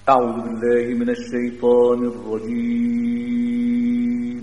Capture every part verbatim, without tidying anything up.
أعوذ بالله من الشيطان الرجيم.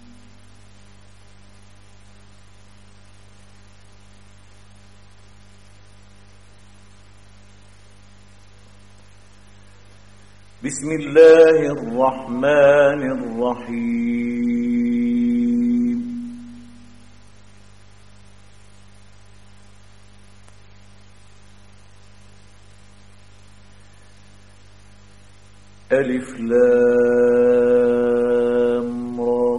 بسم الله الرحمن الرحيم. ألف لام را.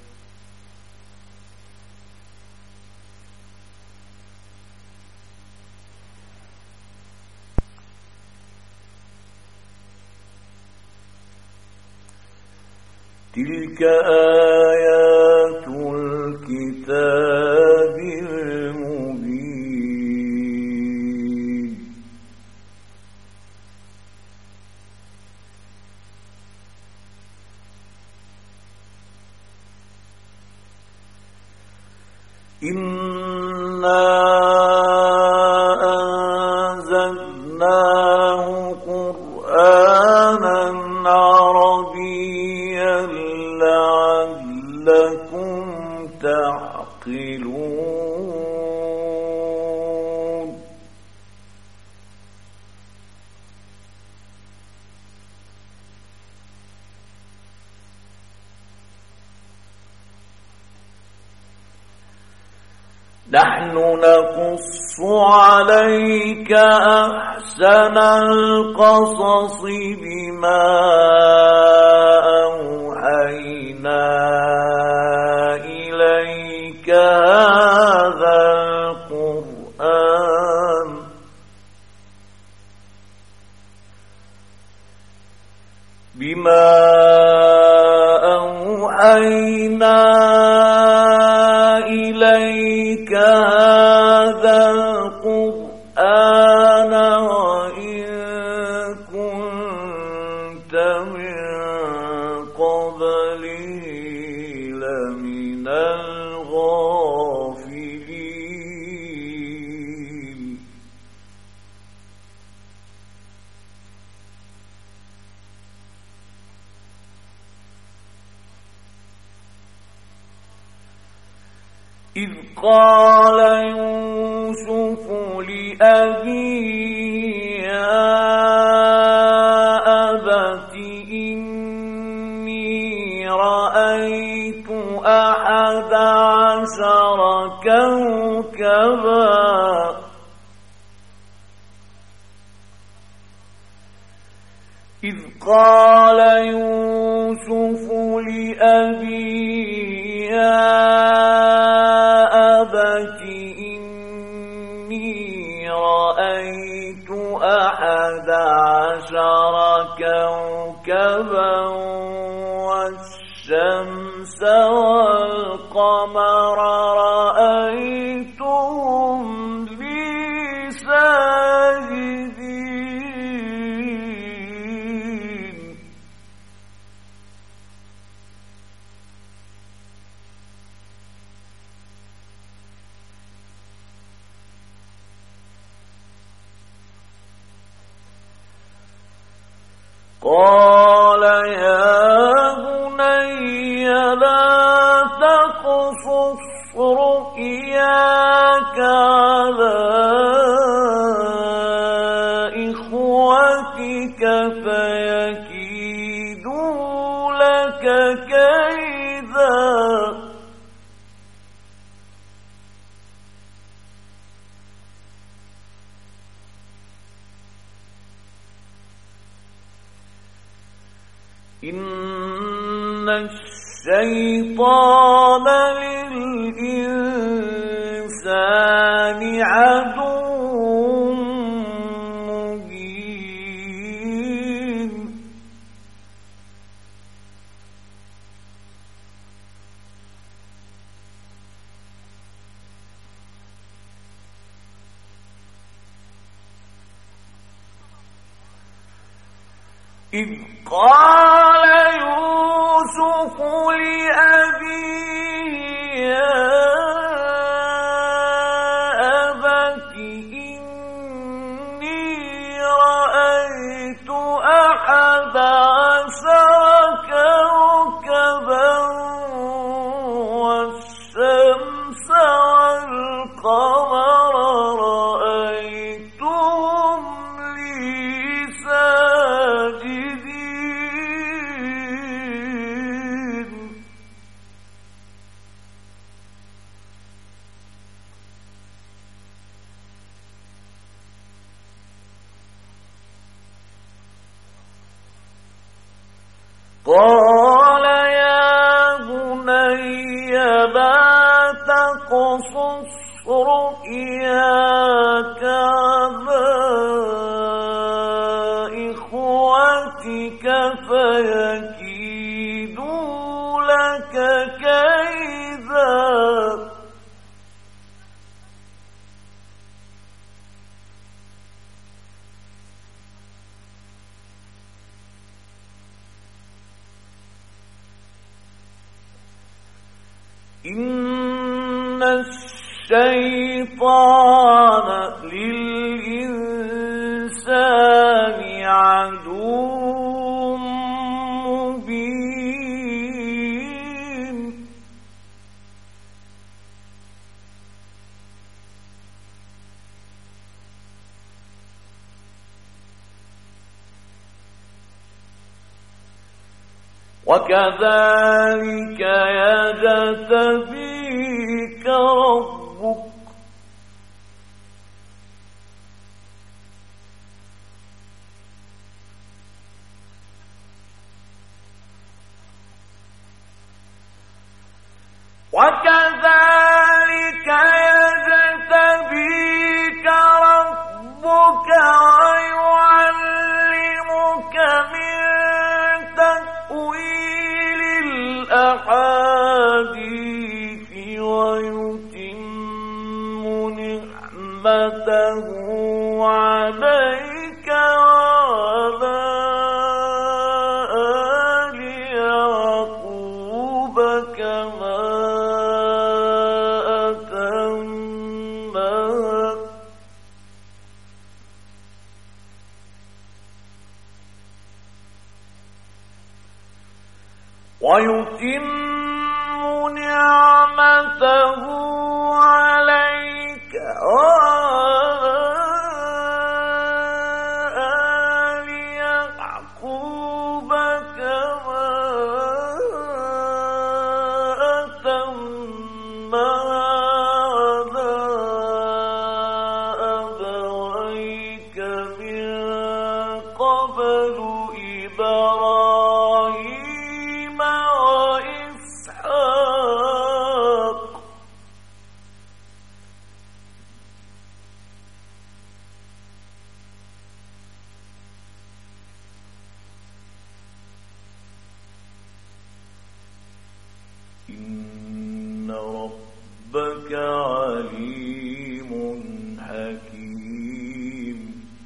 تلك آيات الكتاب المبين. إنا أنزلناه قرآنا عربيا لعلكم تعقلون. نحن نقص عليك أحسن القصص بما أوحينا إليك هذا القرآن بما أوحينا إليك هذا القرآن وإن كنت من قبله لمن الغافلين. إذ قال يوسف لأبيه يا أبت إني رأيت أحد عشر كوكبا إذ قال يوسف لأبيه يا أبت إني رأيت أحد عشر كوكبا والشمس والقمر رأيتهم لي ساجدين. قال يا بني لا تقصص رؤياك على إخوتك فيكيدوا لك كيدا. إن الشيطان للإنسان عدو مبين. إذ قال يوسف لأبيه يا أبت إني رأيت أحد قال يا بني لا تقصص رؤياك على إخوتك فيكيدوا لك كيدا إن الشيطان للإنسان عدو مبين وكذلك يجتبيك ربك وكذلك يجتبيك ربك ويعلمك من تأويل الأحاديث ويتم نعمته عليك وعلى آل يعقوب كما ويتم نعمته عليك وعلى آل يعقوب كما أتمها على أبويك من قبل إبراهيم وإسحاق إن ربك عليم حكيم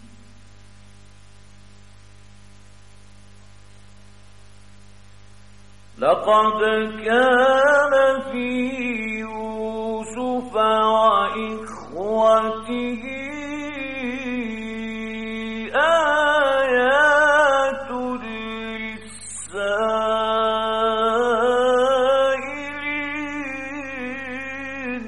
لقد كان في يوسف وإخوته آيات للسائلين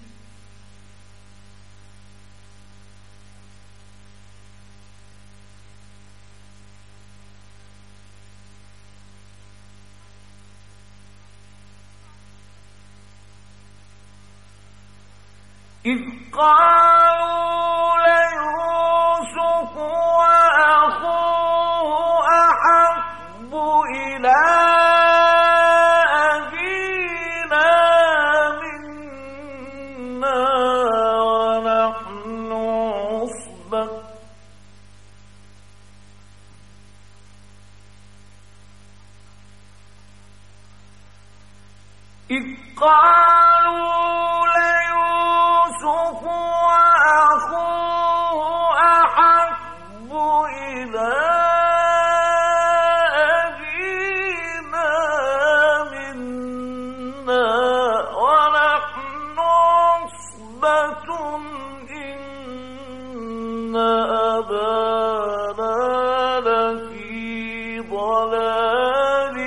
إذ قالوا ليوسف وأخوه أحب إلى أبينا منا ونحن عصبة إذ قالوا ليوسف وأخوه أحب إلى أبينا منا ونحن عصبة إن أبانا لفي ضلال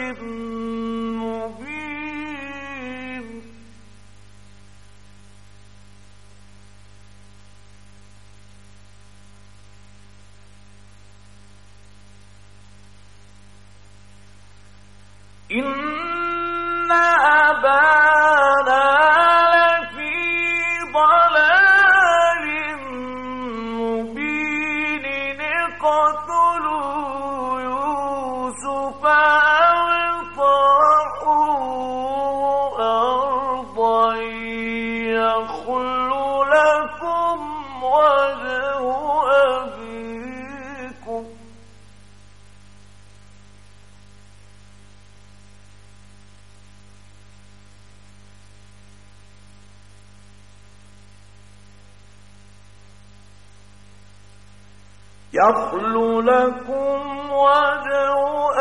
مبين إن أبانا لفي ضلال مبين اقتلوا يوسف أو يخل لكم وجه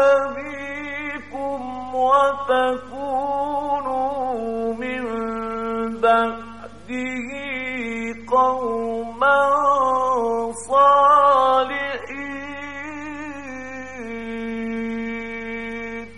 أبيكم وتكونوا من بعده قوما صالحين.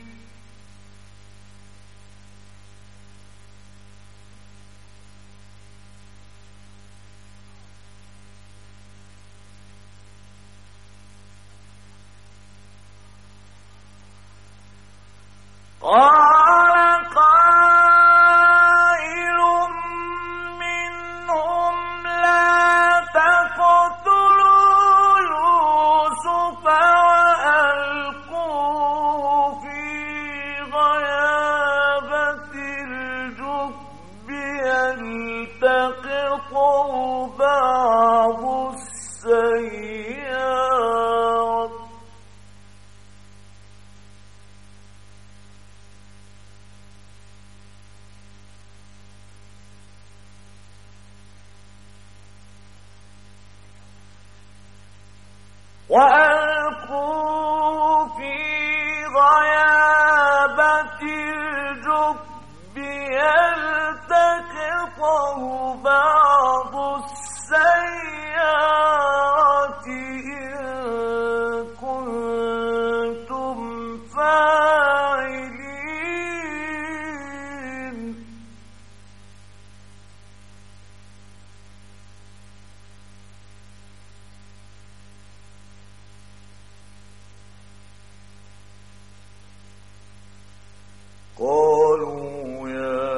قال قائل منهم لا تقتلوا يوسف وألقوه في غيابة الجب يلتقطه بعض السيارة. وألقوا في غيابة الجب يلتقطه بعض السيارة إن كنتم فاعلين. قالوا يا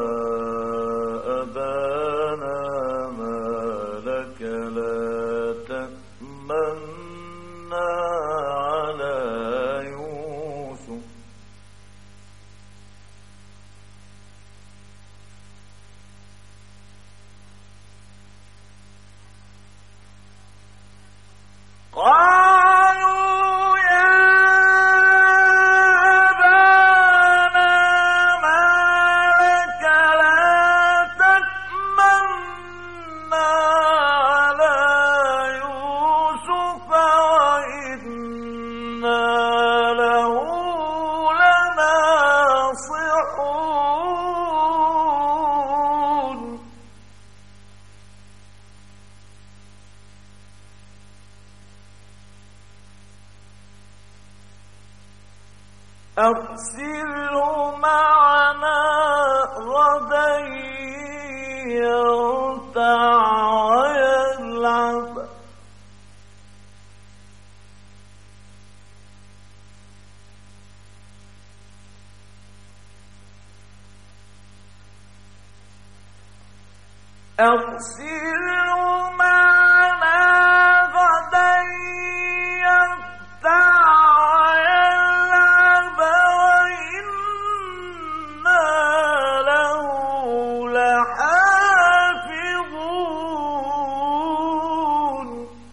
أبانا ما لك لا تأمنا على يوسف قالوا يا أبانا ما لك لا تأمنا على يوسف وإنا له لناصحون. أرسله معنا غدا يرتع ويلعب. أرسله معنا غدا يرتع ويلعب وإنا له لحافظون.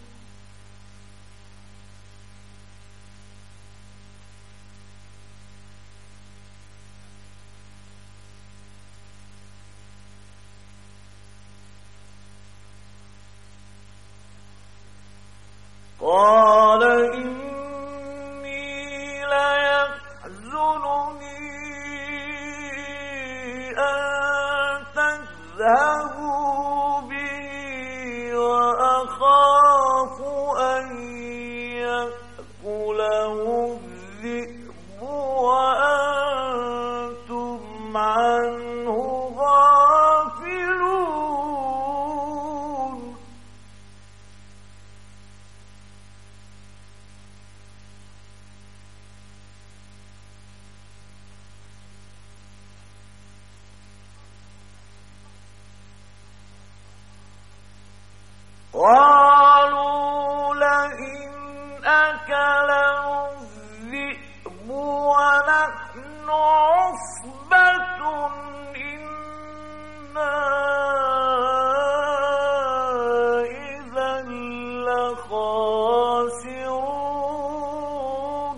قال إني ليحزنني أن تذهبوا به وأخاف أن يأكله الذئب وأنتم عنه غافلون. قالوا لئن أكله الذئب ونحن عصبة إنا إذا لخاسرون.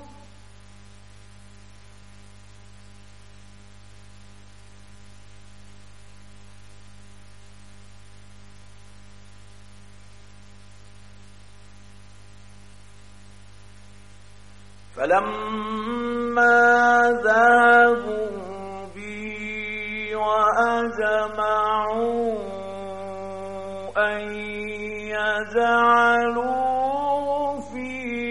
فلما ذهبوا بي وأجمعوا أن يجعلوا في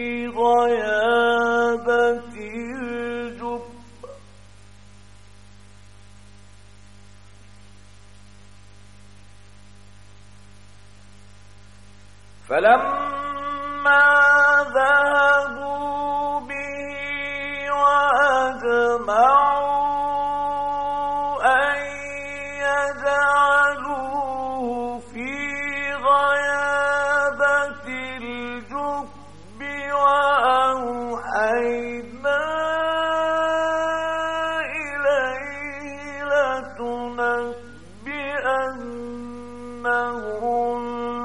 غيابة الجب فلما ذهبوا به وأجمعوا أن يجعلوه في غيابة الجب وأوحينا إليه لتنبئنهم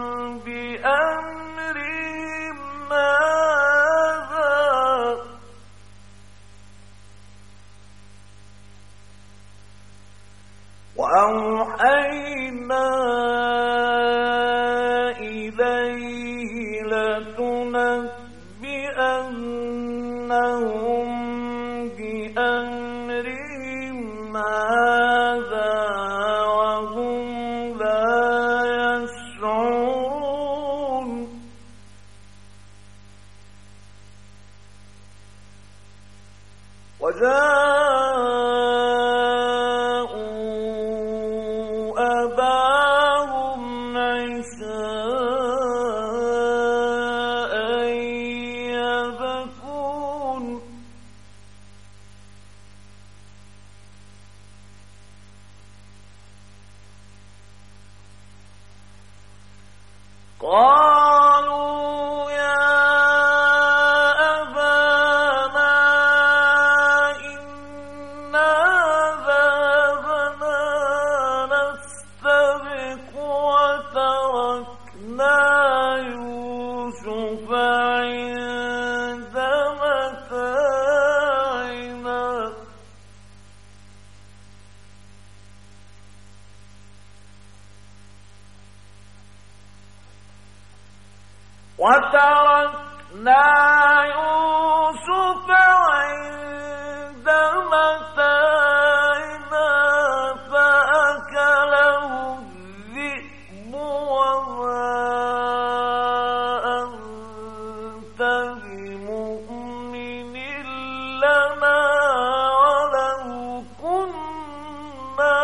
بأمرهم هذا وأوحينا إليه لتنبئنهم بأمرهم هذا وهم لا يشعرون وجاءوا أباهم عشاء يبكون قالوا يا أبانا إنا ذهبنا نستبق وتركنا يوسف عند متاعنا وتركنا يوسف عند متاعنا فأكله الذئب وما أنت بمؤمن لنا ولو كنا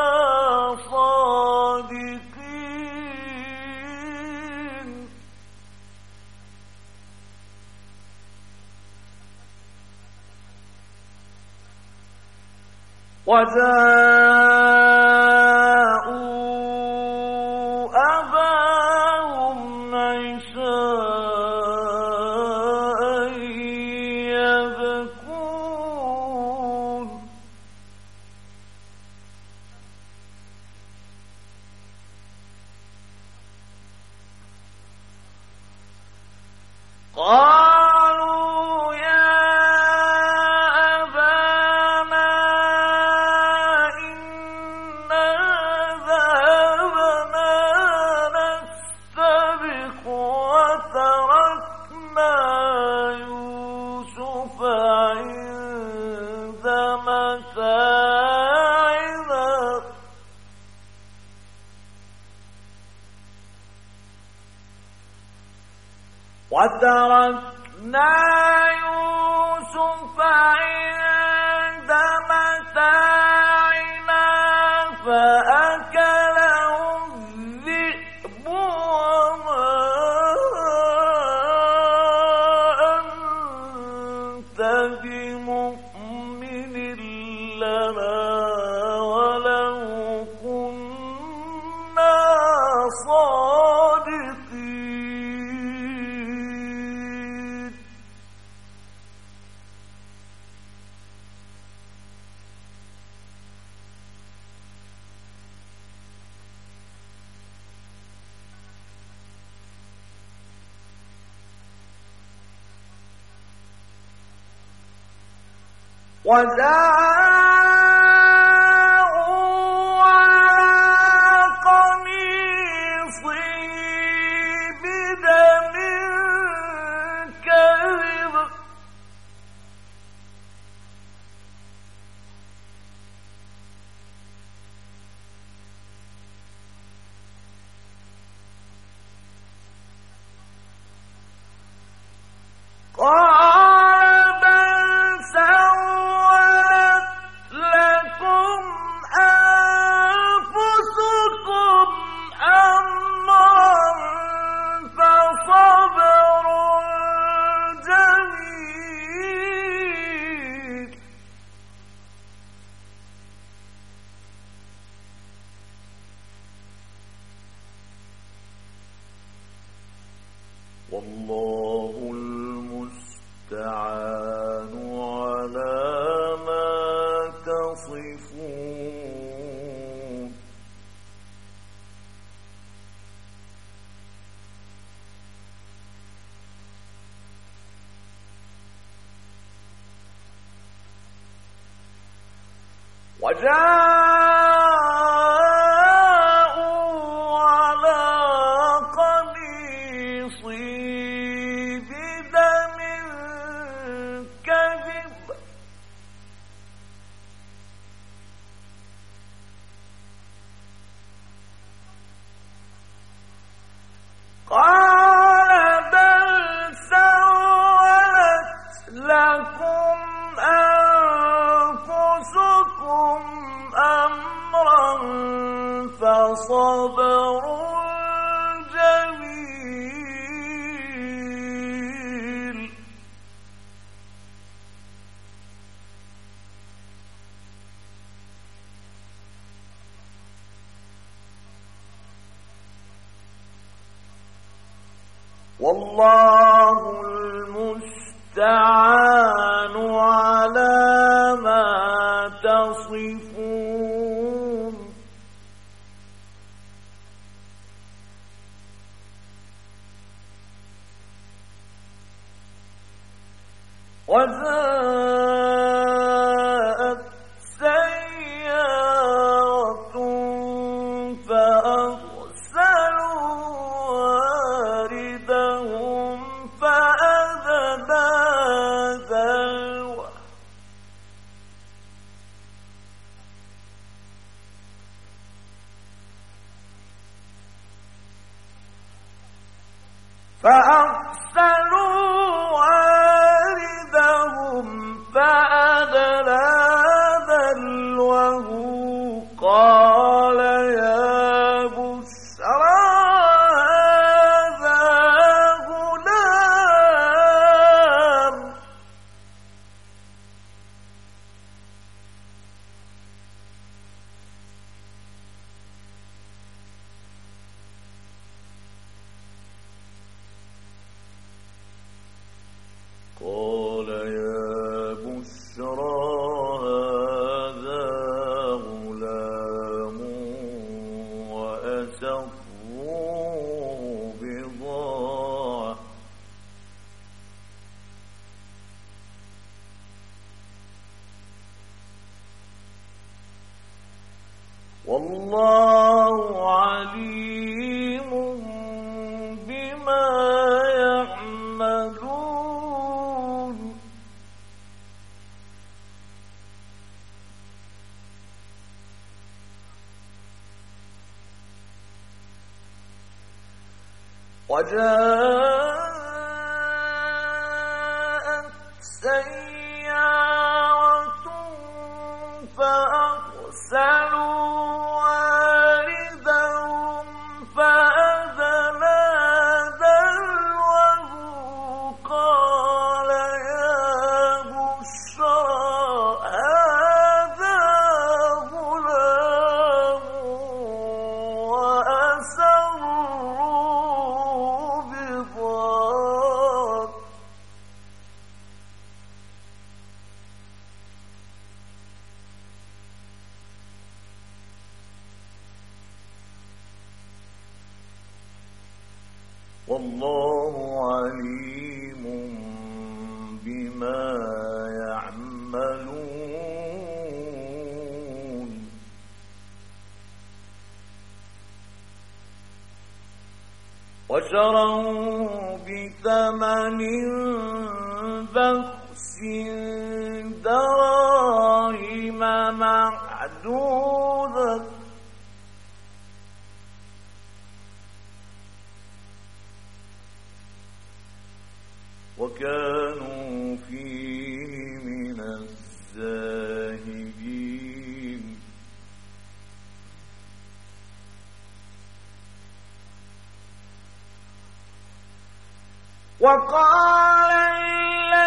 صادقين وجاءوا أباهم عشاء يبكون قالوا يا أبانا إنا ذهبنا نستبق وتركنا يوسف عند متاعنا وتركنا يوسف عند متاعنا فأكله الذئب وما أنت بمؤمن لنا ولو كنا صادقين وجاءوا على قميصه بدم كذب جميل والله المستعان على ما تصفون وجاءوا على قميصي بدم كذب قال بل سولت لكم أنفسكم أمرا فصبر جميل والله المستعان على ما تصفون وجاءت سيارة فأرسلوا واردهم فأدلى دلوه فأرسلوا واردهم فأدلى دلوه قال يا بشرى هذا غلام قال يا بشرى هذا غلام وأسروا بضاعة والله عليم بما يعملون وجاءت سيارة فأرسلوا واردهم فأدلى دلوه قال يا بشرى هذا غلام وأسروا بضاعة والله عليم بما يعملون وشروه بثمن بخس دراهم معدودة وكانوا فيه من الزاهدين وقال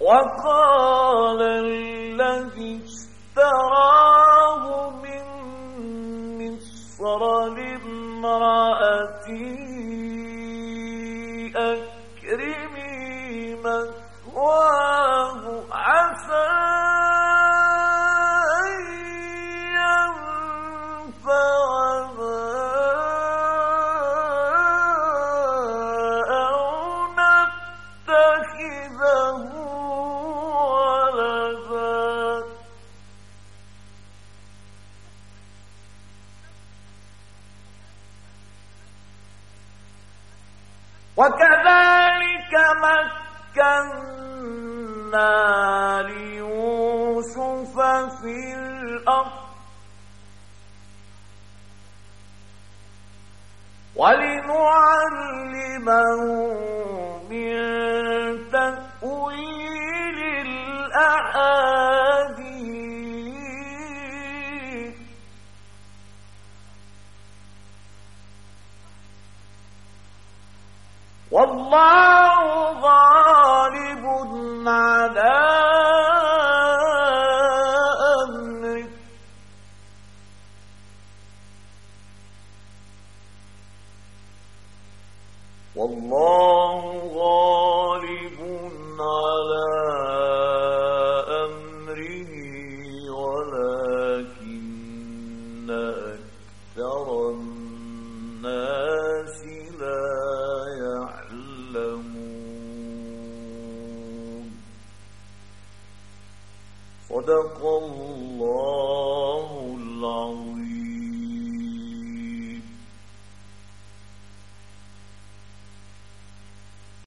وقال الذي اشتراه من مصر لامرأته أكرمي مثواه عسى أن ينفعنا أو نتخذه ولدا وكذلك مكنا ليوسف في الأرض ولنعلمه من تأويل الأحاديث والله غالب على أمره والله غالب على أمره ولكن أكثر الناس لا يعلمون. صدق الله